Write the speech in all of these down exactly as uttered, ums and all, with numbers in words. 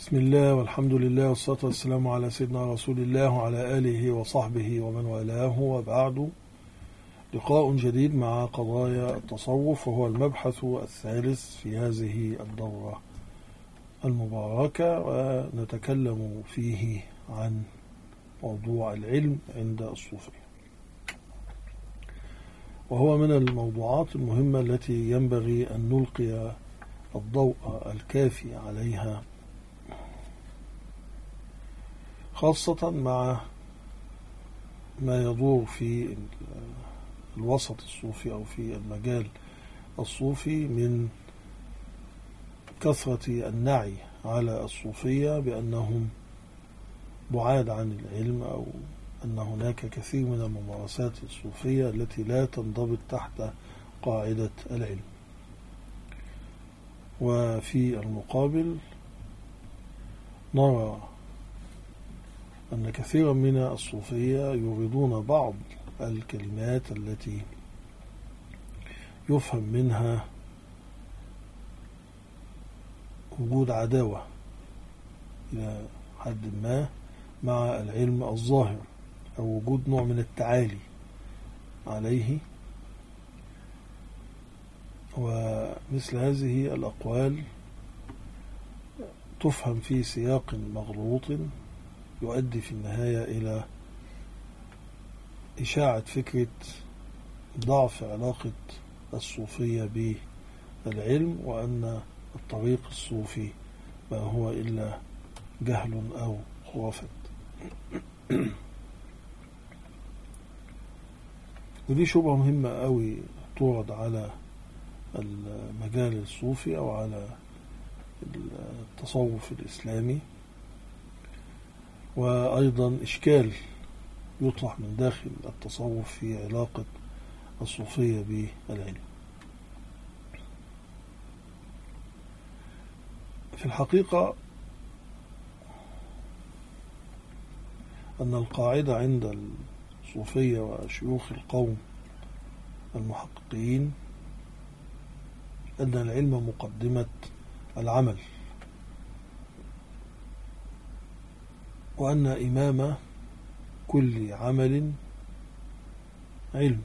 بسم الله والحمد لله والصلاة والسلام على سيدنا رسول الله وعلى آله وصحبه ومن والاه، وبعد. لقاء جديد مع قضايا التصوف، وهو المبحث الثالث في هذه الدورة المباركة، ونتكلم فيه عن موضوع العلم عند الصوفية، وهو من الموضوعات المهمة التي ينبغي أن نلقي الضوء الكافي عليها، خاصة مع ما يدور في الوسط الصوفي أو في المجال الصوفي من كثرة النعي على الصوفية بأنهم بعاد عن العلم، أو أن هناك كثير من الممارسات الصوفية التي لا تنضبط تحت قاعدة العلم. وفي المقابل نرى أن كثيرا من الصوفية يريدون بعض الكلمات التي يفهم منها وجود عداوة إلى حد ما مع العلم الظاهر، أو وجود نوع من التعالي عليه. ومثل هذه الأقوال تفهم في سياق مغلوط يؤدي في النهاية إلى إشاعة فكرة ضعف علاقة الصوفية بالعلم، وأن الطريق الصوفي ما هو إلا جهل أو خرافات. ودي شبهة مهمة قوي تورد على المجال الصوفي أو على التصوف الإسلامي، وأيضا إشكال يطرح من داخل التصوف في علاقة الصوفية بالعلم. في الحقيقة أن القاعدة عند الصوفية وشيوخ القوم المحققين أن العلم مقدمة العمل، وأن إمام كل عمل علم،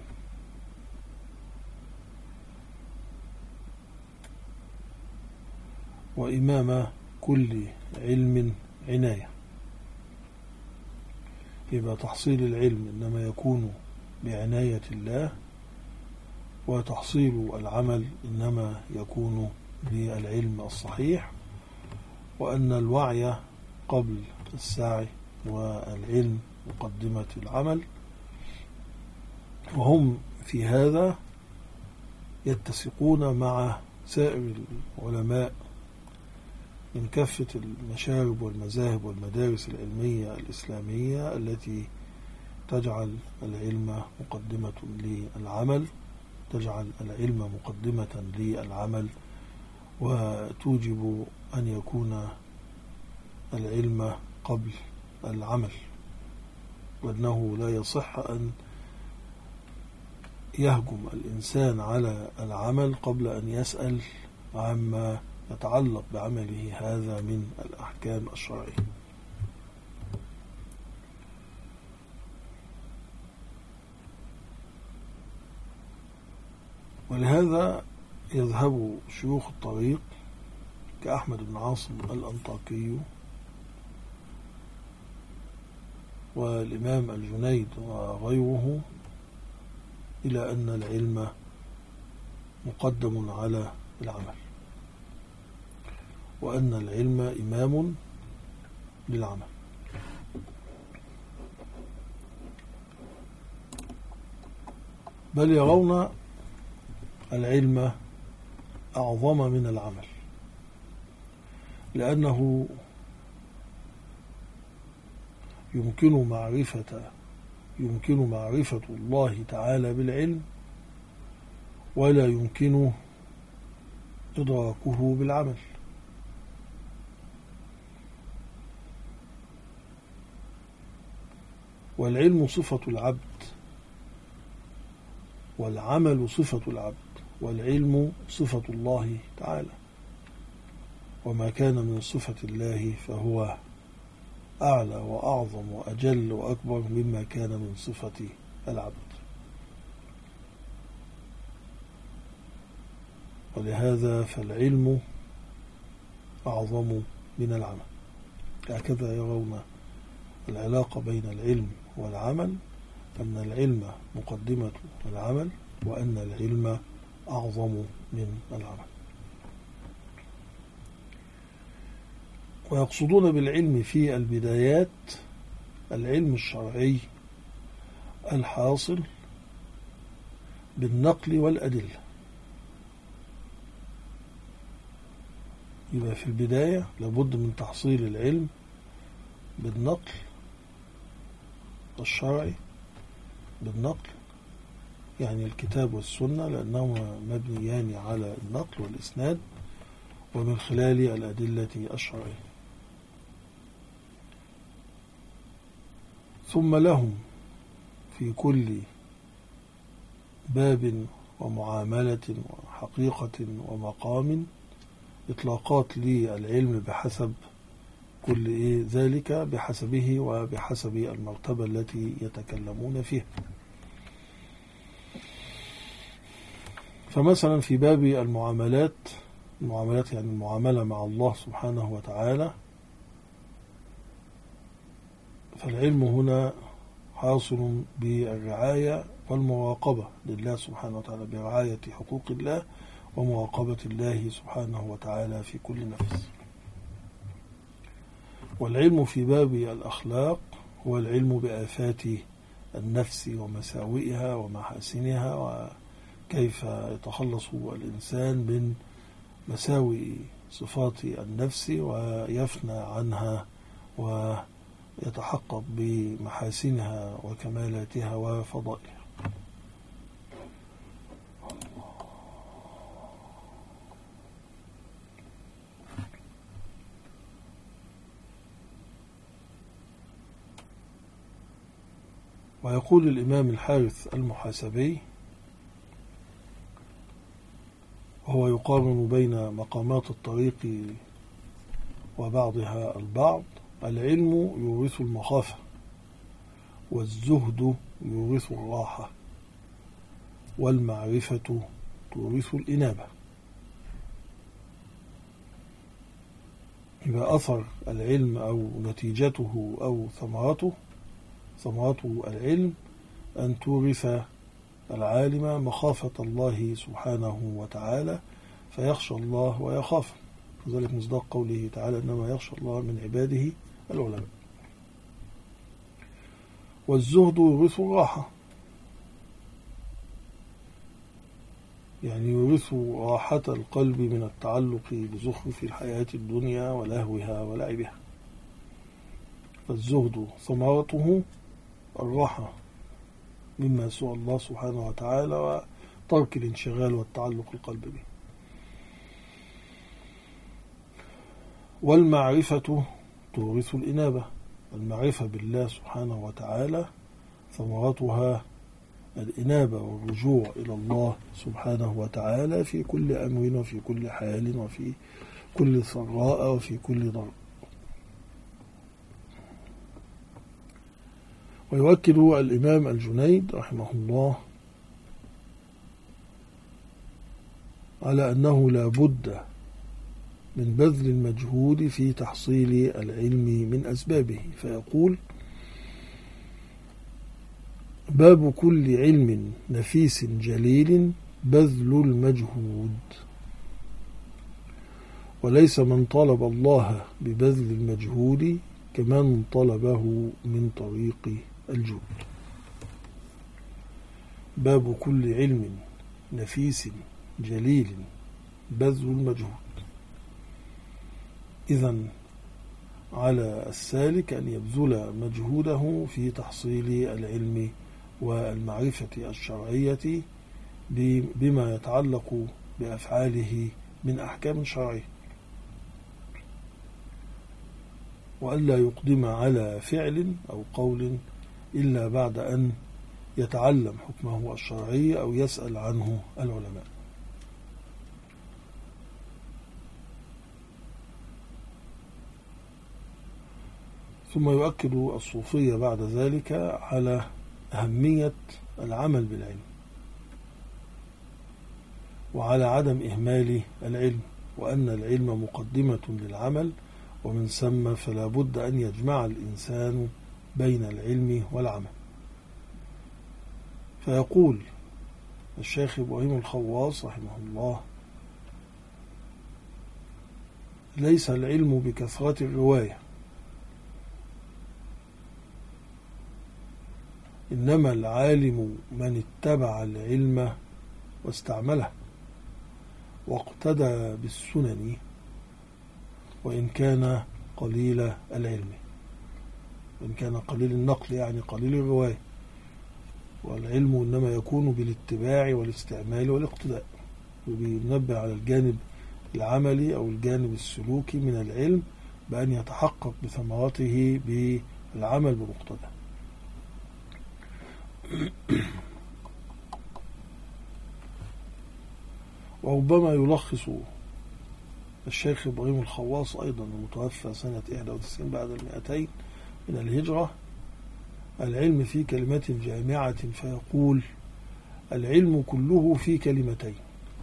وإمام كل علم عناية. يبقى تحصيل العلم إنما يكون بعناية الله، وتحصيل العمل إنما يكون بالعلم الصحيح، وأن الوعي قبل السعي والعلم مقدمة العمل. وهم في هذا يتسقون مع سائر العلماء من كافة المشارب والمذاهب والمدارس العلمية الإسلامية التي تجعل العلم مقدمة للعمل تجعل العلم مقدمة للعمل وتوجب أن يكون العلم قبل العمل، وأنه لا يصح أن يهجم الإنسان على العمل قبل أن يسأل عما يتعلق بعمله هذا من الأحكام الشرعية. ولهذا يذهب شيوخ الطريق كأحمد بن عاصم الأنطاكي والإمام الجنيد وغيره إلى أن العلم مقدم على العمل، وأن العلم إمام للعمل. بل يرون العلم أعظم من العمل، لأنه يمكن معرفة يمكن معرفة الله تعالى بالعلم، ولا يمكن إدراكه بالعمل. والعلم صفة العبد، والعمل صفة العبد، والعلم صفة الله تعالى. وما كان من صفة الله فهو أعلى وأعظم وأجل وأكبر مما كان من صفة العبد. ولهذا فالعلم أعظم من العمل. هكذا يرون العلاقة بين العلم والعمل، أن العلم مقدمة العمل، وأن العلم أعظم من العمل. ويقصدون بالعلم في البدايات العلم الشرعي الحاصل بالنقل والأدلة. يبقى في البداية لابد من تحصيل العلم بالنقل الشرعي، بالنقل يعني الكتاب والسنة، لأنهما مبنيان على النقل والإسناد، ومن خلال الأدلة الشرعية. ثم لهم في كل باب ومعاملة وحقيقة ومقام إطلاقات للعلم بحسب كل إيه ذلك، بحسبه وبحسب المرتبة التي يتكلمون فيها. فمثلا في باب المعاملات، المعاملات يعني المعاملة مع الله سبحانه وتعالى، فالعلم هنا حاصل بالرعاية والمراقبة لله سبحانه وتعالى، برعاية حقوق الله ومراقبة الله سبحانه وتعالى في كل نفس. والعلم في باب الأخلاق هو العلم بآفات النفس ومساوئها ومحاسنها، وكيف يتخلص الإنسان من مساوئ صفات النفس ويفنى عنها ويتحقق بمحاسنها وكمالاتها وفضائلها. ويقول الإمام الحارث المحاسبي، وهو يقارن بين مقامات الطريق وبعضها البعض: العلم يورث المخافة، والزهد يورث الراحة، والمعرفة تورث الإنابة. يبقى أثر العلم أو نتيجته أو ثمرته ثمرة العلم أن تورث العالم مخافة الله سبحانه وتعالى، فيخشى الله ويخاف. وذلك مصداق قوله تعالى: إنما يخشى الله من عباده العلماء. والزهد يورث الراحة، يعني يورث راحة القلب من التعلق بزخرف الحياة الدنيا ولهوها ولعبها. فالزهد ثمرته الراحة مما سوى الله سبحانه وتعالى، وترك الانشغال والتعلق القلب به. والمعرفة تورث الإنابة، المعرفة بالله سبحانه وتعالى ثمرتها الإنابة والرجوع إلى الله سبحانه وتعالى في كل أمر وفي كل حال وفي كل ثراء وفي كل ضرب. ويؤكد الإمام الجنيد رحمه الله على أنه لا بد من بذل المجهود في تحصيل العلم من أسبابه، فيقول: باب كل علم نفيس جليل بذل المجهود، وليس من طلب الله ببذل المجهود كمن طلبه من طريق الجود. باب كل علم نفيس جليل بذل المجهود. إذن على السالك أن يبذل مجهوده في تحصيل العلم والمعرفة الشرعية بما يتعلق بأفعاله من أحكام شرعية، وألا يقدم على فعل أو قول إلا بعد أن يتعلم حكمه الشرعي أو يسأل عنه العلماء. ثم يؤكد الصوفية بعد ذلك على أهمية العمل بالعلم وعلى عدم إهمال العلم، وأن العلم مقدمة للعمل، ومن ثم فلا بد أن يجمع الإنسان بين العلم والعمل. فيقول الشيخ إبراهيم الخواص رحمه الله: ليس العلم بكثرة الرواية، إنما العالم من اتبع العلم واستعمله واقتدى بالسنن، وإن كان قليل العلم، وإن كان قليل النقل يعني قليل الرواية. والعلم إنما يكون بالاتباع والاستعمال والاقتداء، وبينبه على الجانب العملي أو الجانب السلوكي من العلم بأن يتحقق بثمرته بالعمل بمقتضى. وربما يلخص الشيخ إبراهيم الخواص أيضا المتوفى سنة إحدى وتسعين بعد المئتين من الهجرة العلم في كلمة جامعة، فيقول: العلم كله في كلمتين،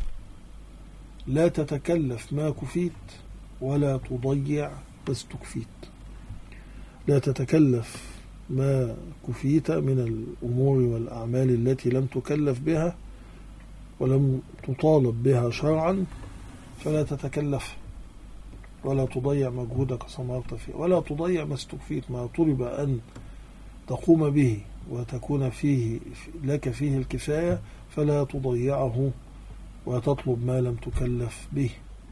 لا تتكلف ما كفيت ولا تضيع ما استكفيت. لا تتكلف ما كفيت من الأمور والأعمال التي لم تكلف بها ولم تطالب بها شرعا، فلا تتكلف ولا تضيع مجهودك صمرت فيه، ولا تضيع ما استكفيت، ما طلب أن تقوم به وتكون فيه لك فيه الكفاية فلا تضيعه وتطلب ما لم تكلف به.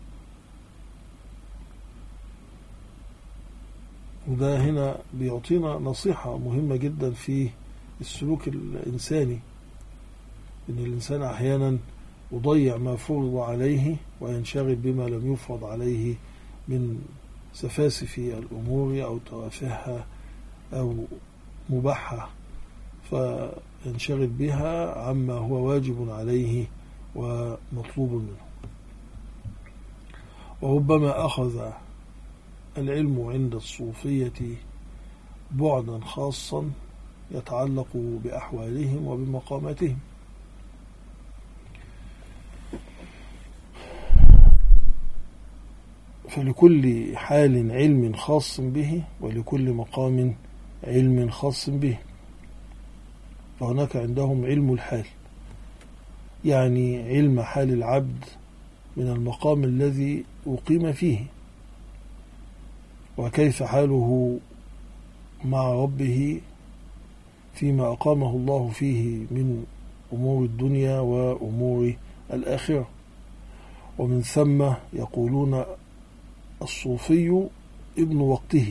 وده هنا بيعطينا نصيحة مهمة جدا في السلوك الإنساني، إن الإنسان أحيانا يضيع ما فرض عليه وينشغل بما لم يفرض عليه من سفاسف الأمور أو توافهها أو مباحة، فينشغل بها عما هو واجب عليه ومطلوب منه. وربما أخذ العلم عند الصوفية بعدا خاصا يتعلق بأحوالهم وبمقاماتهم، فلكل حال علم خاص به ولكل مقام علم خاص به. فهناك عندهم علم الحال، يعني علم حال العبد من المقام الذي أقيم فيه، وكيف حاله مع ربه فيما أقامه الله فيه من أمور الدنيا وأمور الآخرة. ومن ثم يقولون الصوفي ابن وقته،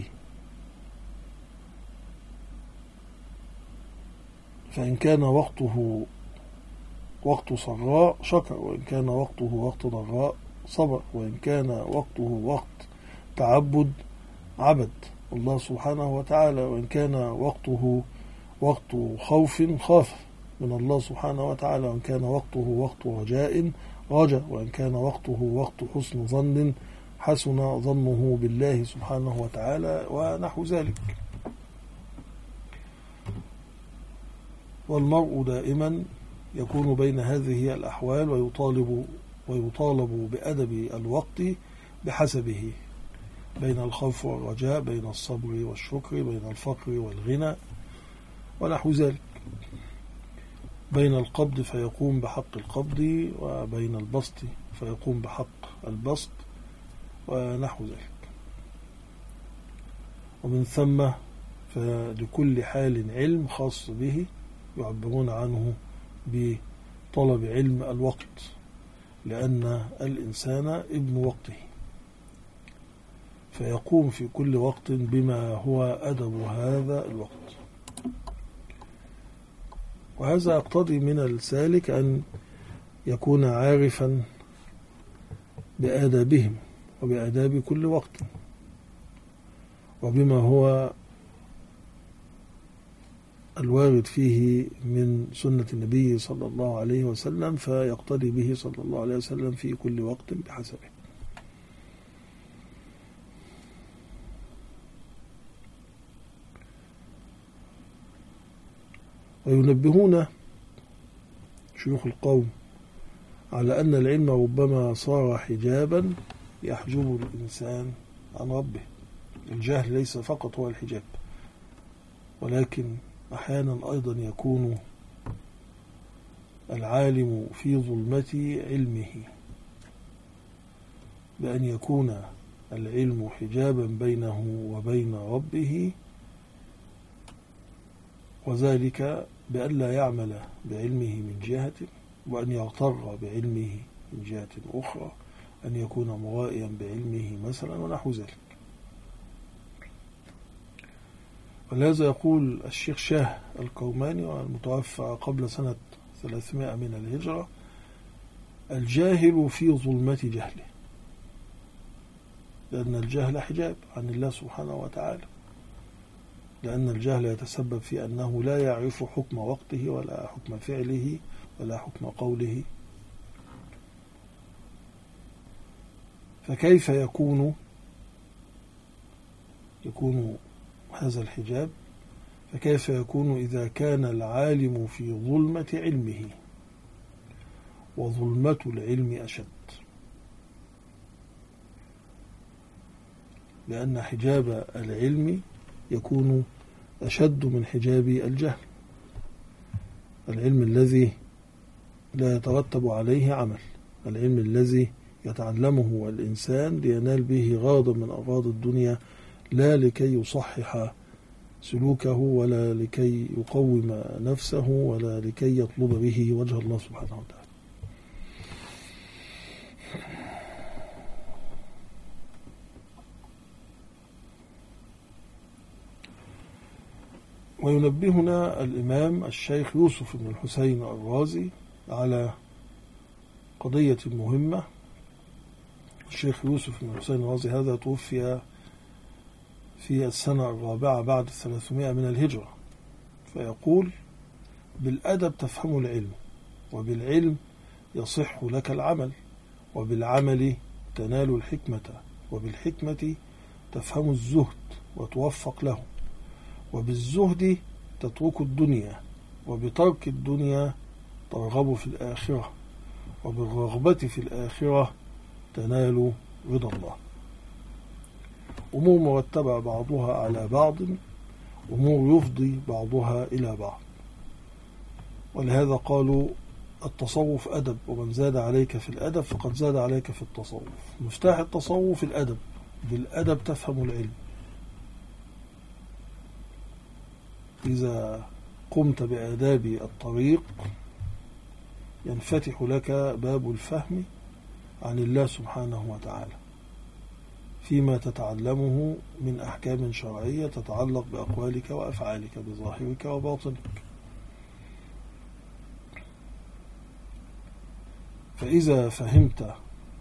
فإن كان وقته وقت سراء شكر، وإن كان وقته وقت ضراء صبر، وإن كان وقته وقت تعبد عبد الله سبحانه وتعالى، وإن كان وقته وقت خوف خاف من الله سبحانه وتعالى، وإن كان وقته وقت رجاء رجا، وإن كان وقته وقت حسن ظن حسن ظنه بالله سبحانه وتعالى، ونحو ذلك. والمرء دائما يكون بين هذه الأحوال ويطالب ويطالب بأدب الوقت بحسبه، بين الخوف والرجاء، بين الصبر والشكر، بين الفقر والغنى ونحو ذلك، بين القبض فيقوم بحق القبض، وبين البسط فيقوم بحق البسط ونحو ذلك. ومن ثم فلكل حال علم خاص به، يعبرون عنه بطلب علم الوقت، لأن الإنسان ابن وقته، فيقوم في كل وقت بما هو أدب هذا الوقت. وهذا يقتضي من السالك أن يكون عارفا بآدابهم وبآداب كل وقت، وبما هو الوارد فيه من سنة النبي صلى الله عليه وسلم، فيقتدي به صلى الله عليه وسلم في كل وقت بحسبه. وينبهون شيوخ القوم على أن العلم ربما صار حجابا يحجب الإنسان عن ربه. الجهل ليس فقط هو الحجاب، ولكن أحيانا أيضا يكون العالم في ظلمة علمه، بأن يكون العلم حجابا بينه وبين ربه، وذلك بأن لا يعمل بعلمه من جهة، وأن يغتر بعلمه من جهة أخرى، أن يكون مرائيا بعلمه مثلا ونحو ذلك. ولهذا يقول الشيخ شاه الكوماني المتوفى قبل سنة ثلاثمائة من الهجرة: الجاهل في ظلمة جهله، لأن الجهل حجاب عن الله سبحانه وتعالى، لأن الجهل يتسبب في أنه لا يعرف حكم وقته ولا حكم فعله ولا حكم قوله. فكيف يكون يكون هذا الحجاب؟ فكيف يكون إذا كان العالم في ظلمة علمه، وظلمة العلم أشد، لأن حجاب العلم يكون أشد من حجاب الجهل، العلم الذي لا يترتب عليه عمل، العلم الذي يتعلمه الإنسان لينال به غرضا من أغراض الدنيا، لا لكي يصحح سلوكه ولا لكي يقوم نفسه ولا لكي يطلب به وجه الله سبحانه وتعالى. وينبهنا الإمام الشيخ يوسف بن الحسين الرازي على قضية مهمة. الشيخ يوسف بن الحسين الرازي هذا توفي في السنة الرابعة بعد الثلاثمائة من الهجرة، فيقول: بالأدب تفهم العلم، وبالعلم يصح لك العمل، وبالعمل تنال الحكمة، وبالحكمة تفهم الزهد وتوفق له، وبالزهد تترك الدنيا، وبترك الدنيا ترغب في الآخرة، وبالرغبة في الآخرة تنال رضا الله. أمور مرتبة بعضها على بعض، أمور يفضي بعضها إلى بعض. ولهذا قالوا: التصوف أدب، ومن زاد عليك في الأدب فقد زاد عليك في التصوف. مفتاح التصوف الأدب، بالأدب تفهم العلم. إذا قمت بآداب الطريق ينفتح لك باب الفهم عن الله سبحانه وتعالى فيما تتعلمه من أحكام شرعية تتعلق بأقوالك وأفعالك بظاهرك وباطنك. فإذا فهمت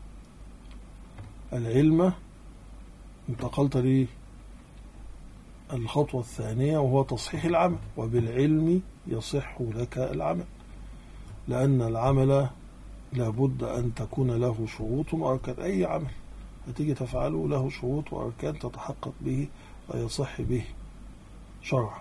العلم انتقلت لي الخطوة الثانية، وهو تصحيح العمل، وبالعلم يصح لك العمل، لأن العمل لابد أن تكون له شروط وأركان. أي عمل هتيجي تفعله له شروط وأركان تتحقق به ويصح به شرعا،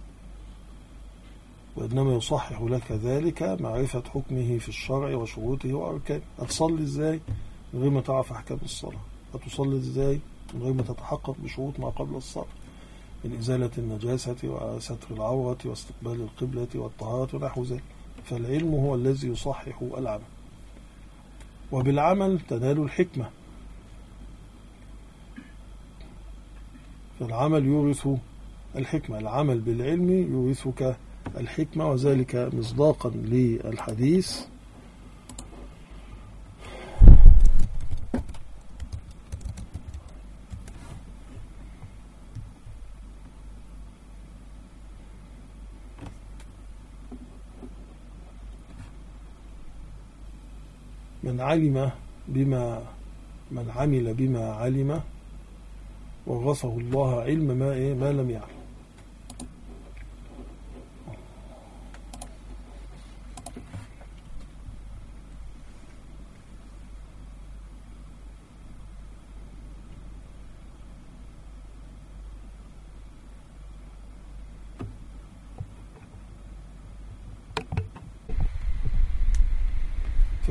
وإنما يصحح لك ذلك معرفة حكمه في الشرع وشروطه وأركانه. هتصلي إزاي من غير ما تعرف أحكام الصلاة؟ هتصلي إزاي من غير ما تتحقق بشروط ما قبل الصلاة من إزالة النجاسة وستر العورة واستقبال القبلة والطهارة ونحو ذلك؟ فالعلم هو الذي يصحح العمل، وبالعمل تنال الحكمة، فالعمل يورث الحكمة، العمل بالعلم يورثك الحكمة، وذلك مصداقا للحديث من علم بما من عمل بما علم ورثه الله علم ما إيه ما لم يعلم.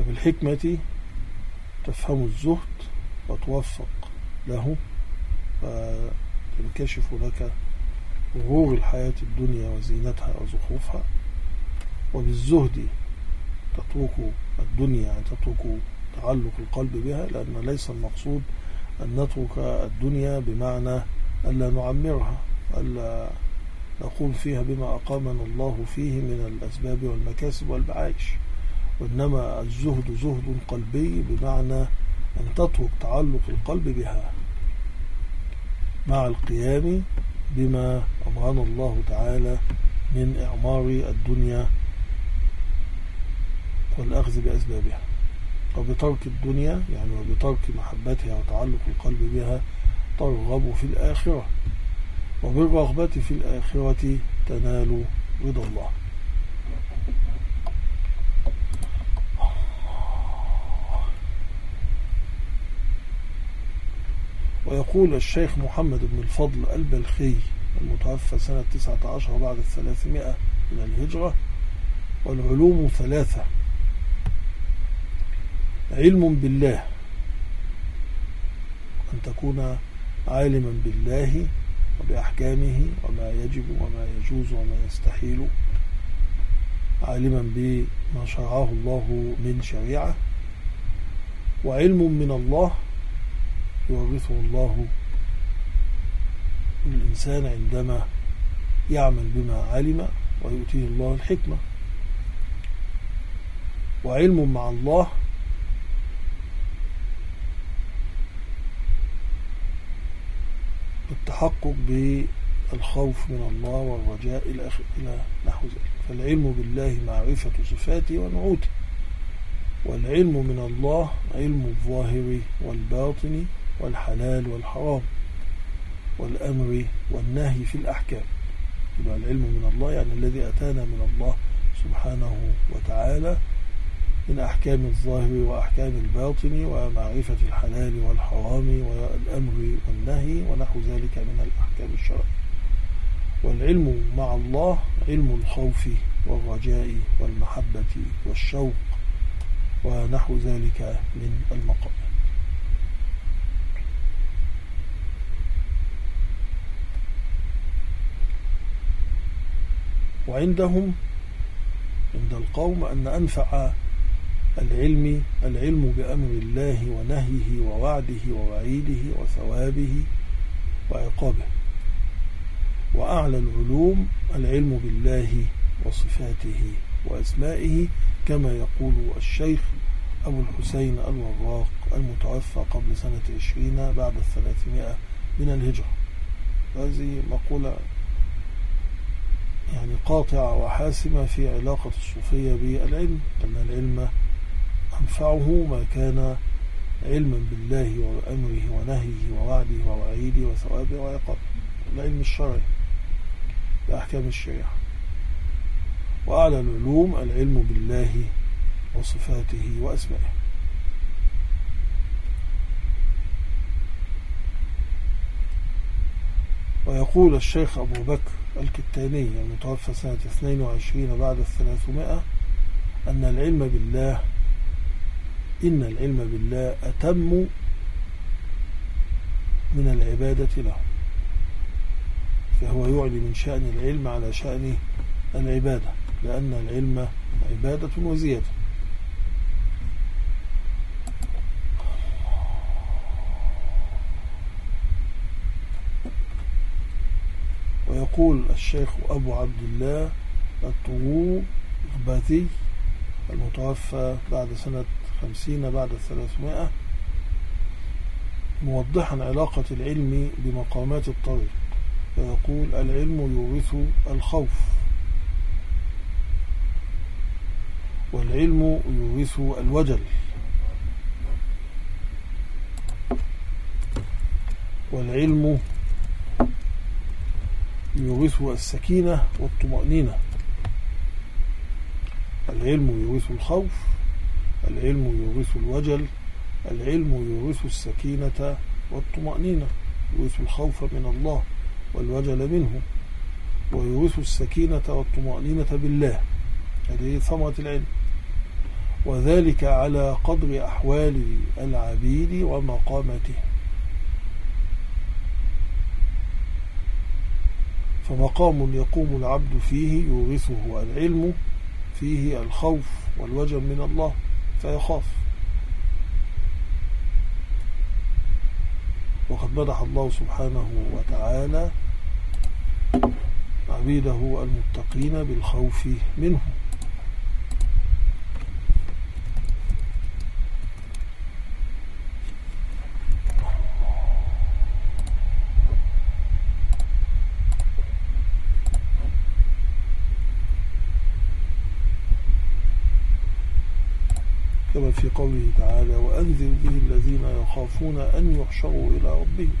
وبالحكمة تفهم الزهد وتوفق له فتنكشف لك غرور الحياة الدنيا وزينتها وزخرفها، وبالزهد تترك الدنيا، يعني تترك تعلق القلب بها، لأن ليس المقصود أن نترك الدنيا بمعنى ألا نعمرها، ألا نقوم فيها بما أقامنا الله فيه من الأسباب والمكاسب والمعايش، وإنما الزهد زهد قلبي بمعنى أن تترك تعلق القلب بها مع القيام بما أمرنا الله تعالى من إعمار الدنيا والأخذ بأسبابها، وبترك الدنيا يعني وبترك محبتها وتعلق القلب بها ترغب في الآخرة، وبالرغبة في الآخرة تنال رضا الله. ويقول الشيخ محمد بن الفضل البلخي المتوفى سنة تسعة عشر بعد الثلاثمائة من الهجرة: والعلوم ثلاثة: علم بالله، أن تكون عالما بالله وبأحكامه وما يجب وما يجوز وما يستحيل، عالما بما شرعه الله من شريعة. وعلم من الله يورثه الله الإنسان عندما يعمل بما علم ويؤتيه الله الحكمة. وعلم مع الله التحقق بالخوف من الله والرجاء إلى نحو ذلك. فالعلم بالله معرفة صفاته ونعوته، والعلم من الله علم الظاهر والباطن والحلال والحرام والأمر والنهي في الأحكام. يبقى العلم من الله يعني الذي أتانا من الله سبحانه وتعالى من أحكام الظاهر وأحكام الباطن ومعرفة الحلال والحرام والأمر والنهي ونحو ذلك من الأحكام الشرعية. والعلم مع الله علم الخوف والرجاء والمحبة والشوق ونحو ذلك من المقام. وعندهم عند القوم أن أنفع العلم العلم بأمر الله ونهيه ووعده ووعيده وثوابه وعقابه، وأعلى العلوم العلم بالله وصفاته وأسمائه، كما يقول الشيخ أبو الحسين الوراق المتوفى قبل سنة عشرين بعد الثلاثمائة من الهجرة. هذه مقولة يعني قاطعة وحاسمة في علاقة الصوفية بالعلم، أن العلم أنفعه ما كان علما بالله وأمره ونهيه ووعده ووعيده وثوابه وعقابه، العلم الشرعي بأحكام الشريعة. وأعلى العلوم العلم بالله وصفاته وأسمائه. ويقول الشيخ أبو بكر الكتاني المتوفى سنة اثنين وعشرين بعد الثلاثمائة أن العلم بالله إن العلم بالله أتم من العبادة له، فهو يعلي من شأن العلم على شأن العبادة، لأن العلم عبادة وزيادة. ويقول الشيخ أبو عبد الله الطغوبثي المتوفى بعد سنة خمسين بعد الثلاثمائة موضحا علاقة العلم بمقامات الطريق، فيقول: العلم يورث الخوف، والعلم يورث الوجل، والعلم يورث السكينة والطمأنينة. العلم يورث الخوف، العلم يورث الوجل، العلم يورث السكينة والطمأنينة، يورث الخوف من الله والوجل منه، ويورث السكينة والطمأنينة بالله، هذه ثمرة العلم. وذلك على قدر أحوال العبيد ومقامته. فمقام يقوم العبد فيه يورثه العلم فيه الخوف والوجل من الله فيخاف. وقد مدح الله سبحانه وتعالى عبيده المتقين بالخوف منه. كما في قوله تعالى: وأنذر به الذين يخافون أن يحشروا إلى ربهم.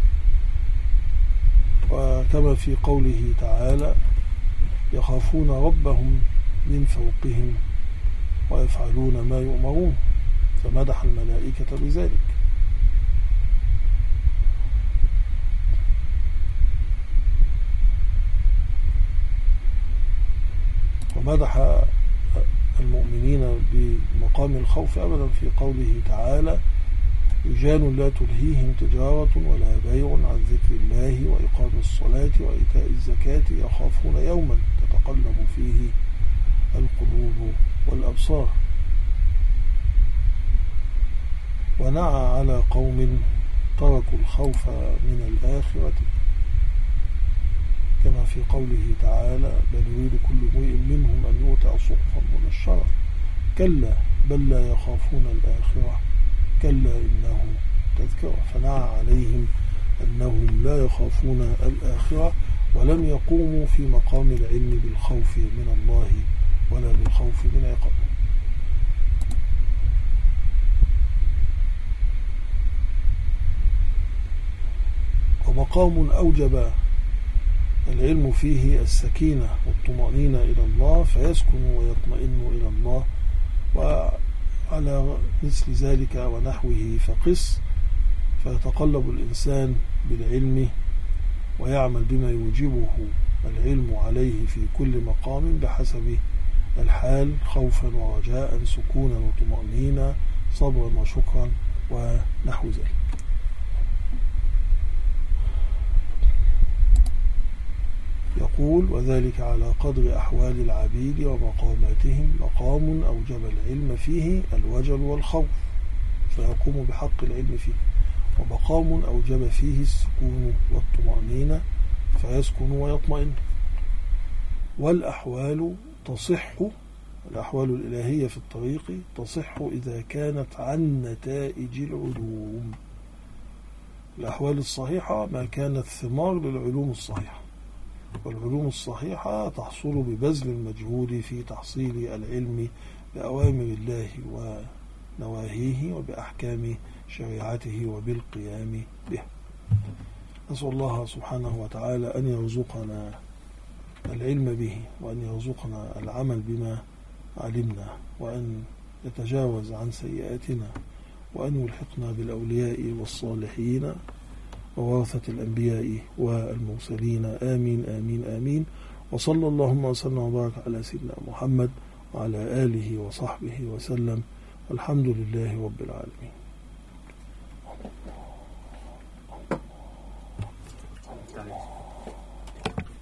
وكما في قوله تعالى: يخافون ربهم من فوقهم ويفعلون ما يؤمرون، فمدح الملائكة بذلك. ومدح المؤمنين بمقام الخوف أبدا في قوله تعالى: رجال لا تلهيهم تجارة ولا بيع عن ذكر الله وإقام الصلاة وإيتاء الزكاة يخافون يوما تتقلب فيه القلوب والأبصار. ونعى على قوم تركوا الخوف من الآخرة كما في قوله تعالى: بل يريد كل امرئ منهم أن يؤتى صحفا منشرة كلا بل لا يخافون الآخرة كلا إنه تذكرة. فنعى عليهم أنهم لا يخافون الآخرة ولم يقوموا في مقام العلم بالخوف من الله ولا بالخوف من عقابه. ومقام أوجب العلم فيه السكينة والطمأنينة إلى الله فيسكن ويطمئن إلى الله. وعلى مثل ذلك ونحوه فقس، فيتقلب الإنسان بالعلم ويعمل بما يوجبه العلم عليه في كل مقام بحسب الحال، خوفا ورجاء، سكونا وطمأنينة، صبرا وشكرا ونحو ذلك. يقول: وذلك على قدر أحوال العبيد ومقاماتهم. مقام أوجب العلم فيه الوجل والخوف فيقوم بحق العلم فيه، ومقام أوجب فيه السكون والطمأنينة فيسكن ويطمئن. والأحوال تصح، الأحوال الإلهية في الطريق تصح إذا كانت عن نتائج العلوم. الأحوال الصحيحة ما كانت ثمار للعلوم الصحيحة، والعلوم الصحيحة تحصل ببذل المجهود في تحصيل العلم بأوامر الله ونواهيه وبأحكام شريعته وبالقيام به. نسأل الله سبحانه وتعالى أن يرزقنا العلم به، وأن يرزقنا العمل بما علمنا، وأن يتجاوز عن سيئاتنا، وأن يلحقنا بالأولياء والصالحين وورثة الأنبياء والمرسلين. آمين آمين آمين. وصلى اللهم وسلم وبارك على سيدنا محمد وعلى آله وصحبه وسلم، والحمد لله رب العالمين.